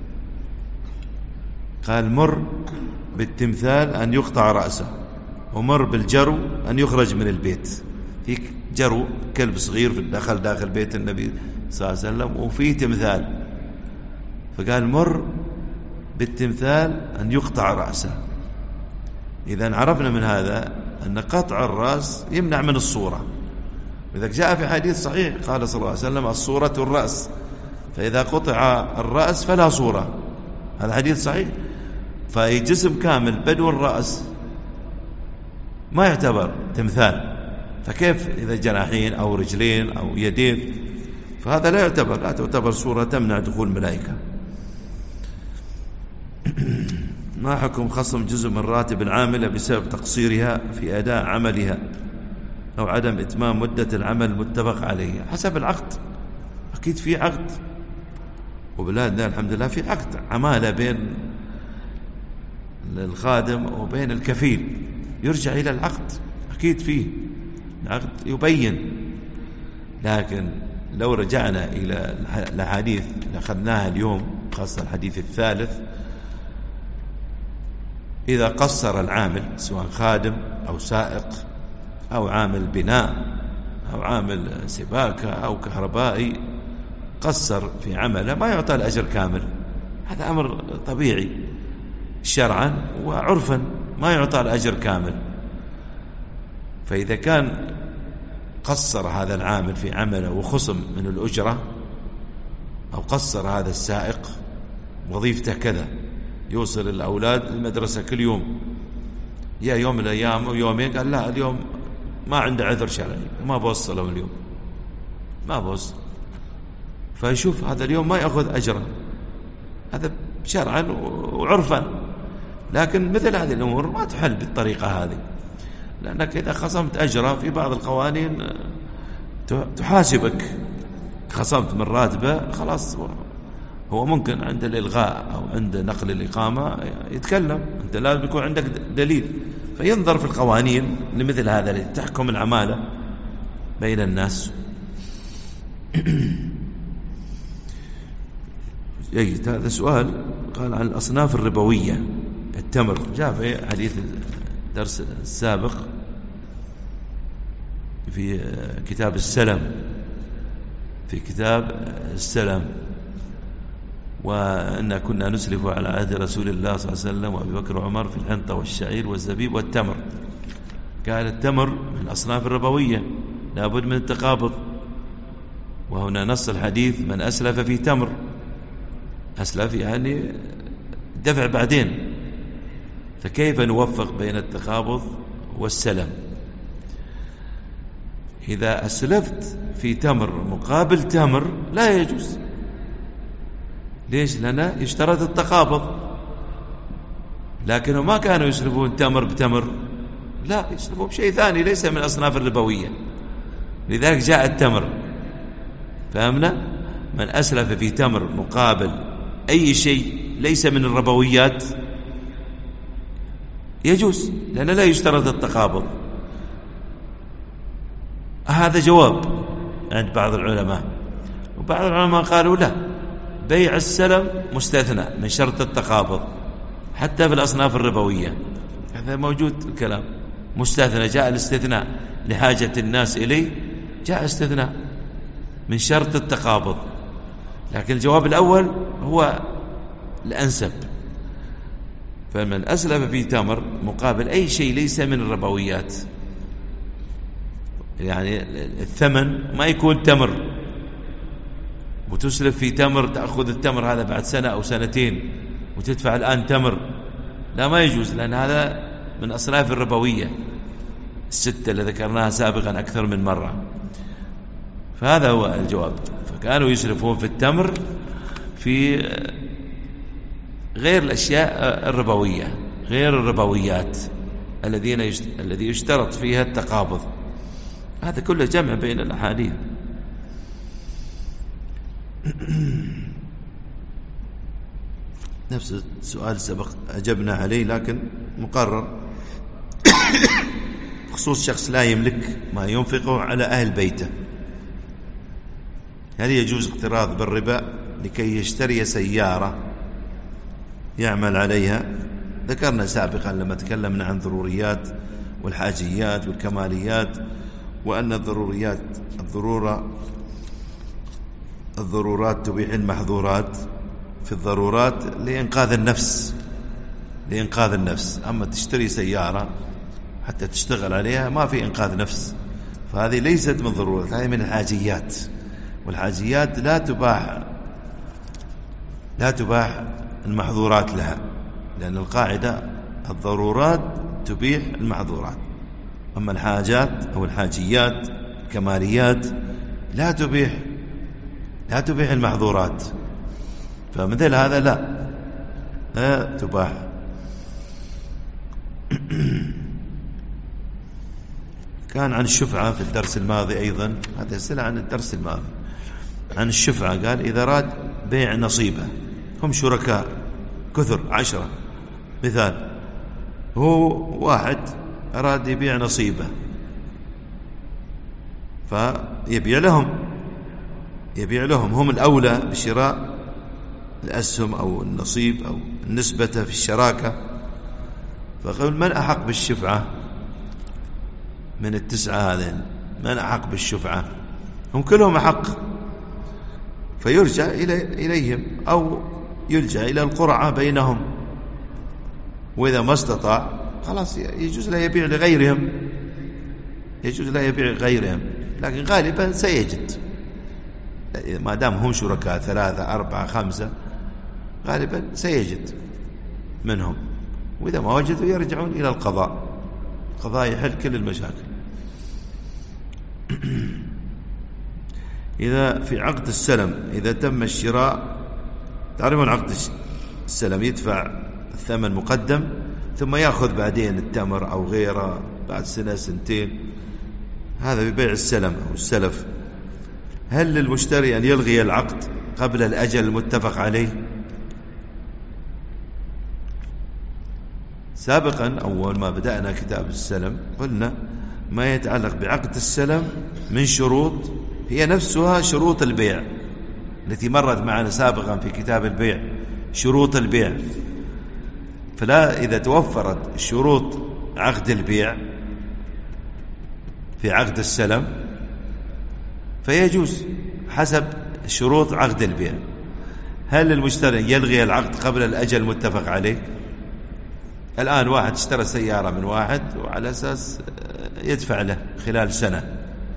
قال مر بالتمثال أن يقطع رأسه، ومر بالجرو أن يخرج من البيت. في جرو كلب صغير في الداخل داخل بيت النبي صلى الله عليه وسلم، وفيه تمثال، فقال مر بالتمثال أن يقطع رأسه. إذا عرفنا من هذا أن قطع الرأس يمنع من الصورة. إذا جاء في حديث صحيح قال صلى الله عليه وسلم الصورة الرأس، فإذا قطع الرأس فلا صورة، هذا حديث صحيح. فأي جسم كامل بدو الرأس ما يعتبر تمثال، فكيف إذا جناحين أو رجلين أو يدين؟ فهذا لا يعتبر، لا تعتبر صورة تمنع دخول الملائكة. ما حكم خصم جزء من راتب العاملة بسبب تقصيرها في أداء عملها أو عدم إتمام مدة العمل المتفق عليه؟ حسب العقد، أكيد في عقد، وبلادنا الحمد لله في عقد عمالة بين الخادم وبين الكفيل، يرجع إلى العقد، أكيد فيه العقد يبين. لكن لو رجعنا إلى الحديث اللي أخذناها اليوم، خاصة الحديث الثالث، إذا قصر العامل سواء خادم أو سائق أو عامل بناء أو عامل سباكة أو كهربائي، قصر في عمله ما يعطى الأجر كامل، هذا أمر طبيعي شرعا وعرفا، ما يعطى الأجر كامل. فإذا كان قصر هذا العامل في عمله وخصم من الأجرة، أو قصر هذا السائق وظيفته كذا، يوصل الأولاد المدرسة كل يوم، يا يوم من الأيام ويومين قال لا اليوم ما عنده عذر شرعي وما بوصلهم اليوم، ما بوصل، فيشوف هذا اليوم ما يأخذ أجرا، هذا شرعا وعرفا. لكن مثل هذه الأمور ما تحل بالطريقة هذه، لأنك إذا خصمت أجرا في بعض القوانين تحاسبك، خصمت من راتبه خلاص، هو ممكن عند الإلغاء أو عند نقل الإقامة يتكلم، أنت لازم يكون عندك دليل، فينظر في القوانين لمثل هذا اللي تحكم العمالة بين الناس. جيد. هذا سؤال قال عن الأصناف الربوية، التمر، جاء في حديث الدرس السابق في كتاب السلم، في كتاب السلم، وأن كنا نسلف على عهد رسول الله صلى الله عليه وسلم وأبي بكر وعمر في الحنطة والشعير والزبيب والتمر. قال التمر من الأصناف الربوية، لابد من التقابض، وهنا نص الحديث من أسلف في تمر، أسلف يعني دفع بعدين، فكيف نوفق بين التقابض والسلم؟ إذا أسلفت في تمر مقابل تمر لا يجوز. ليش؟ لأنه يشترط التقابض، لكنهم ما كانوا يسلفون تمر بتمر، لا، يسلفون بشيء ثاني ليس من أصناف الربوية، لذلك جاء التمر. فهمنا؟ من أسلف في تمر مقابل أي شيء ليس من الربويات يجوز، لأنه لا يشترط التقابض. هذا جواب عند بعض العلماء، وبعض العلماء قالوا لا، بيع السلم مستثنى من شرط التقابض حتى في الأصناف الربوية، هذا موجود الكلام، مستثنى، جاء الاستثناء لحاجة الناس إليه، جاء استثناء. من شرط التقابض، لكن الجواب الأول هو الأنسب. فمن أسلف في تمر مقابل أي شيء ليس من الربويات، يعني الثمن ما يكون تمر وتسلف في تمر، تأخذ التمر هذا بعد سنة أو سنتين وتدفع الآن تمر، لا ما يجوز، لأن هذا من أصناف الربوية الستة اللي ذكرناها سابقا أكثر من مرة. فهذا هو الجواب. فكانوا يسلفون في التمر في غير الأشياء الربوية، غير الربويات الذين الذي يشترط فيها التقابض. هذا كله جمع بين الأحاديث. نفس السؤال سبق أجبنا عليه لكن مقرر، خصوص شخص لا يملك ما ينفقه على أهل بيته، هل يجوز اقتراض بالربا لكي يشتري سيارة يعمل عليها؟ ذكرنا سابقا لما تكلمنا عن ضروريات والحاجيات والكماليات، وأن الضروريات الضرورة الضرورات تبيح المحظورات. في الضرورات لإنقاذ النفس، لإنقاذ النفس. أما تشتري سيارة حتى تشتغل عليها ما في إنقاذ نفس، فهذه ليست من ضرورات، هذه من الحاجيات، والحاجيات لا تباح لا تباح المحظورات لها، لأن القاعدة الضرورات تبيح المحظورات. أما الحاجات أو الحاجيات الكماليات لا تبيح لا تبيح المحظورات، فمثل هذا لا لا تباح. كان عن الشفعة في الدرس الماضي أيضا، هذا يسأل عن الدرس الماضي عن الشفعة. قال إذا راد بيع نصيبه، هم شركاء كثر عشرة مثال، هو واحد أراد يبيع نصيبه فيبيع لهم يبيع لهم هم الأولى بشراء الأسهم أو النصيب أو النسبة في الشراكة. فقال من أحق بالشفعة من التسعة هذين؟ من أحق بالشفعة؟ هم كلهم أحق، فيرجع إليهم أو يلجأ إلى القرعة بينهم، وإذا ما استطاع خلاص يجوز لا يبيع لغيرهم، يجوز لا يبيع غيرهم، لكن غالبا سيجد ما دام هم شركاء ثلاثة أربعة خمسة غالبا سيجد منهم، وإذا ما وجدوا يرجعون إلى القضاء، القضاء يحل كل المشاكل. إذا في عقد السلم إذا تم الشراء، تعرفون عقد السلم يدفع الثمن مقدم ثم يأخذ بعدين التمر أو غيره بعد سنة سنتين، هذا ببيع السلم أو السلف. هل للمشتري أن يلغي العقد قبل الأجل المتفق عليه؟ سابقا أول ما بدأنا كتاب السلم قلنا ما يتعلق بعقد السلم من شروط هي نفسها شروط البيع التي مرت معنا سابقا في كتاب البيع، شروط البيع. فلا إذا توفرت شروط عقد البيع في عقد السلم فيجوز حسب شروط عقد البيع. هل للمشتري يلغي العقد قبل الأجل المتفق عليه؟ الآن واحد اشترى سيارة من واحد وعلى أساس يدفع له خلال سنة،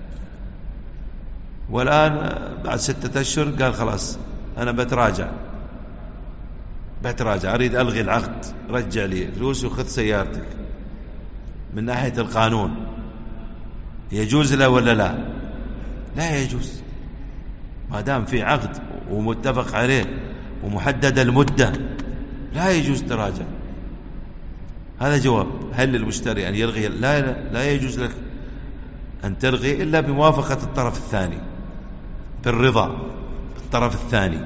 والآن بعد ستة أشهر قال خلاص أنا بتراجع بتراجع أريد ألغي العقد، رجع لي فلوس وخذ سيارتك. من ناحية القانون يجوز له ولا لا؟ لا يجوز، ما دام في عقد ومتفق عليه ومحدد المدة لا يجوز تراجع. هذا جواب. هل للمشتري أن يلغي؟ لا, لا لا يجوز لك أن تلغي إلا بموافقة الطرف الثاني، بالرضا الطرف الثاني.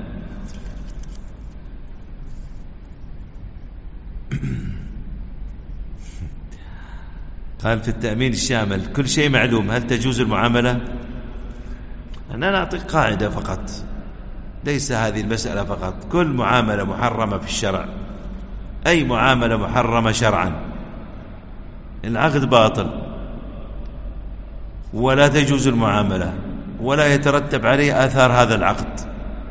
قال في التأمين الشامل كل شيء معلوم، هل تجوز المعاملة؟ أنا أعطيك قاعدة فقط، ليس هذه المسألة فقط، كل معاملة محرمة في الشرع، أي معاملة محرمة شرعا العقد باطل ولا تجوز المعاملة، ولا يترتب عليه آثار هذا العقد.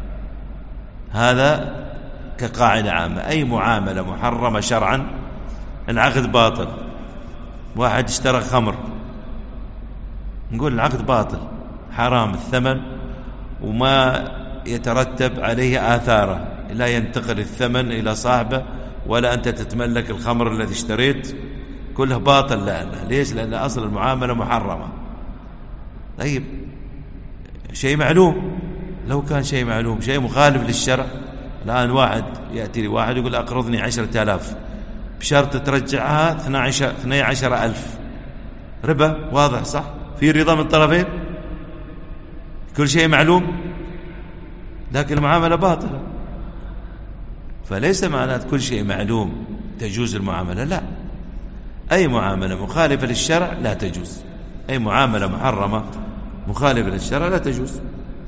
هذا كقاعدة عامة. أي معاملة محرمة شرعا العقد باطل. واحد اشترى خمر، نقول العقد باطل حرام الثمن وما يترتب عليه آثاره، لا ينتقل الثمن إلى صاحبه ولا أنت تتملك الخمر الذي اشتريت، كله باطل. لا لا. ليش؟ لأن أصل المعاملة محرمة. طيب شيء معلوم، لو كان شيء معلوم شيء مخالف للشرع، الآن واحد يأتي لي واحد يقول أقرضني عشرة آلاف بشرط ترجعها اثني عشر ألف، ربا واضح صح؟ في رضا من الطرفين، كل شيء معلوم، لكن المعاملة باطلة. فليس معنات كل شيء معلوم تجوز المعاملة، لا. أي معاملة مخالفة للشرع لا تجوز، أي معاملة محرمة مخالفة للشرع لا تجوز.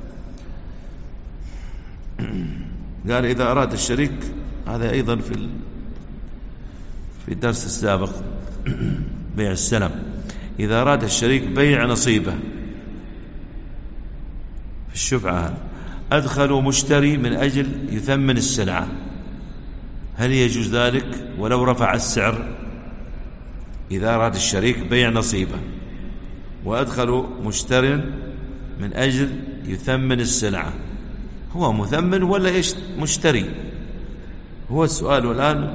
قال إذا أراد الشريك، هذا أيضا في في الدرس السابق بيع السلم، إذا أراد الشريك بيع نصيبه في الشفعة أدخلوا مشتري من أجل يثمن السلعة، هل يجوز ذلك ولو رفع السعر؟ إذا أراد الشريك بيع نصيبه وأدخلوا مشتري من أجل يثمن السلعة، هو مثمن ولا إيش مشتري؟ هو السؤال الآن.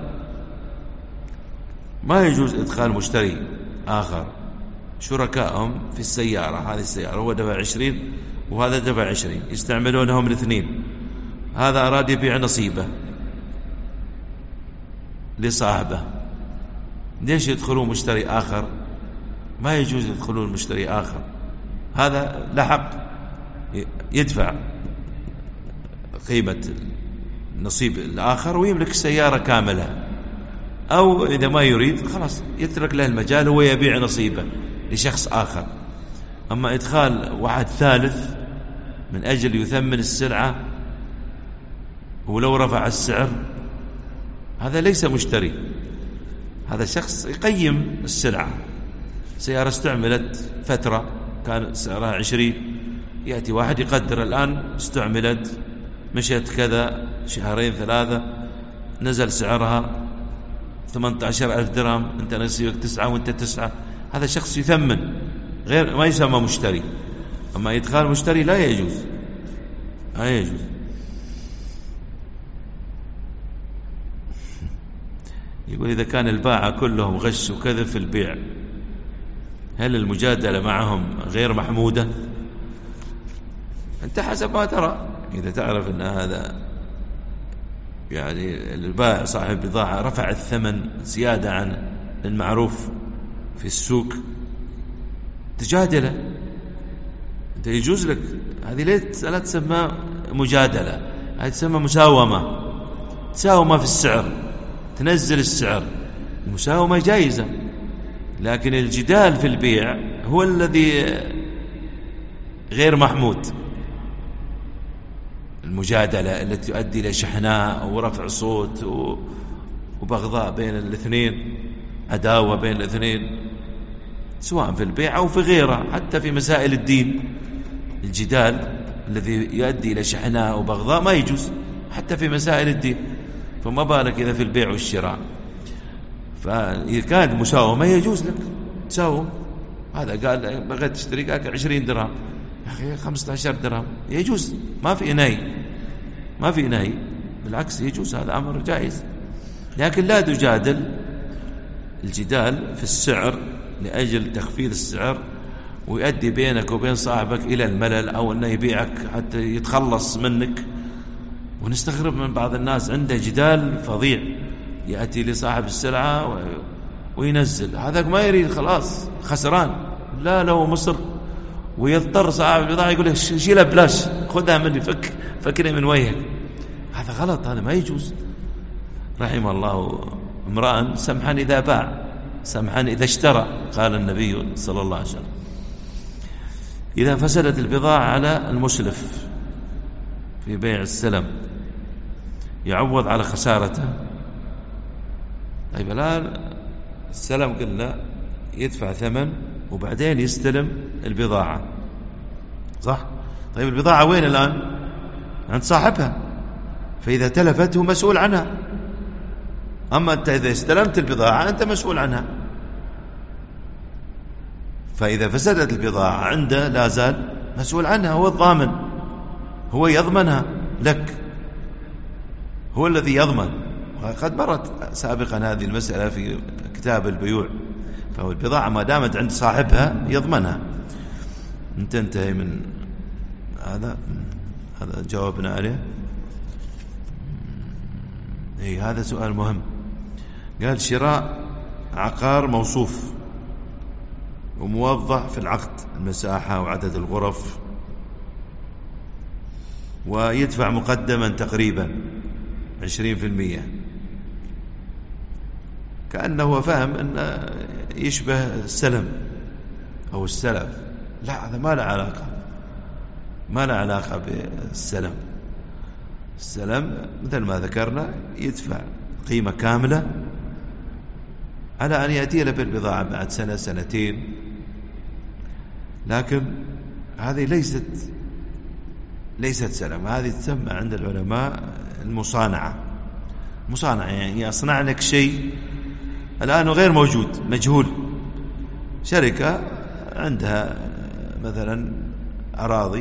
ما يجوز إدخال مشتري آخر، شركائهم في السيارة، هذه السيارة هو دفع عشرين وهذا دفع عشرين، يستعملونهم الاثنين، هذا أراد يبيع نصيبه لصاحبه، ليش يدخلون مشتري آخر؟ ما يجوز يدخلون مشتري آخر، هذا لا حق يدفع قيمة النصيب الآخر ويملك السيارة كاملة، أو إذا ما يريد خلاص يترك له المجال هو يبيع نصيبه لشخص آخر. أما إدخال واحد ثالث من أجل يثمن السلعة ولو رفع السعر، هذا ليس مشتري، هذا شخص يقيم السلعة. سيارة استعملت فترة كان سعرها عشرين، يأتي واحد يقدر الآن استعملت مشيت كذا شهرين ثلاثة، نزل سعرها ثمانية عشر ألف درهم، أنت نسيبك تسعة وأنت تسعة، هذا شخص يثمن، غير ما يسمى مشتري. أما إدخال مشتري لا يجوز، لا يجوز. يقول إذا كان الباعة كلهم غش وكذب في البيع، هل المجادلة معهم غير محمودة؟ أنت حسب ما ترى، إذا تعرف أن هذا يعني البائع صاحب بضاعة رفع الثمن زيادة عن المعروف في السوق، تجادله، أنت يجوز لك. هذه لا تسمى مجادلة، هذه تسمى مساومة، تساومة في السعر، تنزل السعر، المساومة جائزة. لكن الجدال في البيع هو الذي غير محمود، المجادلة التي تؤدي إلى شحناء ورفع صوت وبغضاء بين الاثنين، عداوة بين الاثنين، سواء في البيع أو في غيره، حتى في مسائل الدين. الجدال الذي يؤدي إلى شحناء وبغضاء ما يجوز حتى في مسائل الدين، فما بالك إذا في البيع والشراء. فإذا كانت مساومة يجوز لك تساوم، هذا قال بغيت تشتري عشرين درهم، يا أخي خمسة عشر درهم، يجوز، ما في نهي، ما في نهي، بالعكس يجوز، هذا أمر جائز. لكن لا تجادل الجدال في السعر لأجل تخفيض السعر ويؤدي بينك وبين صاحبك إلى الملل، أو أنه يبيعك حتى يتخلص منك. ونستغرب من بعض الناس عنده جدال فظيع، يأتي لصاحب السلعة وينزل، هذا ما يريد، خلاص خسران، لا له مصر، ويضطر صاحب البضاعة يقول له شيلها بلاش، خذها مني، فك فكني من وجهك. هذا غلط، هذا ما يجوز. رحم الله امرأ سمحا إذا باع سمحا إذا اشترى، قال النبي صلى الله عليه وسلم. إذا فسدت البضاعة على المسلف في بيع السلم يعوض على خسارته. طيب الآن السلم قلنا يدفع ثمن وبعدين يستلم البضاعة، صح؟ طيب البضاعة وين الآن؟ عند صاحبها، فإذا تلفت هو مسؤول عنها. أما أنت إذا استلمت البضاعة أنت مسؤول عنها. فإذا فسدت البضاعة عنده لا زال مسؤول عنها، هو الضامن، هو يضمنها لك، هو الذي يضمن. وقد مرت سابقا هذه المسألة في كتاب البيوع. فهو البضاعة ما دامت عند صاحبها يضمنها. انت انتهي من هذا، هذا جاوبنا عليه. اي هذا سؤال مهم. قال شراء عقار موصوف وموضح في العقد المساحة وعدد الغرف، ويدفع مقدما تقريبا عشرين في المية، كأنه فهم أن يشبه السلم أو السلف. لا، هذا ما له علاقة، ما له علاقة بالسلم. السلم مثل ما ذكرنا يدفع قيمة كاملة على أن يأتي له بالبضاعة بعد سنة سنتين. لكن هذه ليست ليست سلم، هذه تسمى عند العلماء المصانعة. مصانعة يعني يصنع لك شيء الآن غير موجود، مجهول. شركة عندها مثلا أراضي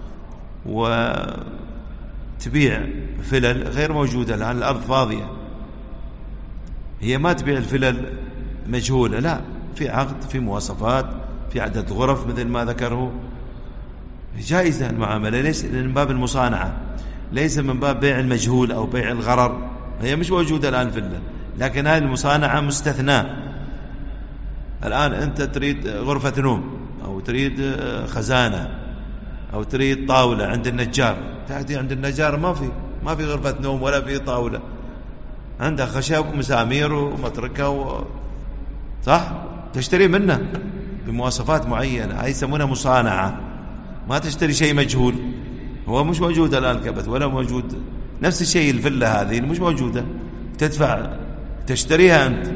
وتبيع فلل غير موجودة الآن، الأرض فاضية، هي ما تبيع الفلل مجهولة، لا، في عقد، في مواصفات، في عدد غرف مثل ما ذكره. جائزة المعاملة، ليس من باب المصانعة، ليس من باب بيع المجهول أو بيع الغرر. هي مش موجودة الآن فلل، لكن هذه المصانعة مستثناء. الآن أنت تريد غرفة نوم أو تريد خزانة أو تريد طاولة عند النجار، تأتي عند النجار ما في ما في غرفة نوم ولا في طاولة، عنده خشب ومسامير ومتركة و... صح؟ تشتري منه بمواصفات معينة، هاي يسمونها مصانعة. ما تشتري شيء مجهول، هو مش موجود الآن كبت ولا موجود. نفس الشيء الفلة هذه مش موجودة، تدفع تشتريها أنت،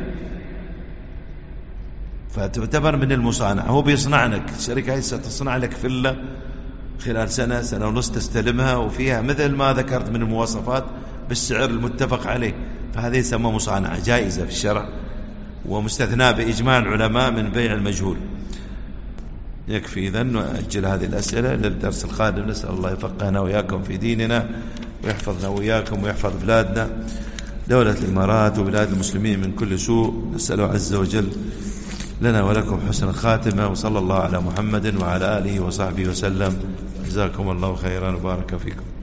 فتعتبر من المصانعة. هو بيصنع لك، الشركة هي ستصنع لك فلة خلال سنة سنة ونص، تستلمها وفيها مثل ما ذكرت من المواصفات بالسعر المتفق عليه. فهذه يسمى مصانعة، جائزة في الشرع ومستثناء بإجماع العلماء من بيع المجهول. يكفي إذن نؤجل هذه الأسئلة للدرس القادم. نسأل الله يفقهنا وإياكم في ديننا ويحفظنا وإياكم ويحفظ بلادنا، دولة الإمارات وبلاد المسلمين من كل سوء. نسأله عز وجل لنا ولكم حسن الخاتمة، وصلى الله على محمد وعلى آله وصحبه وسلم. جزاكم الله خيرا وبارك فيكم.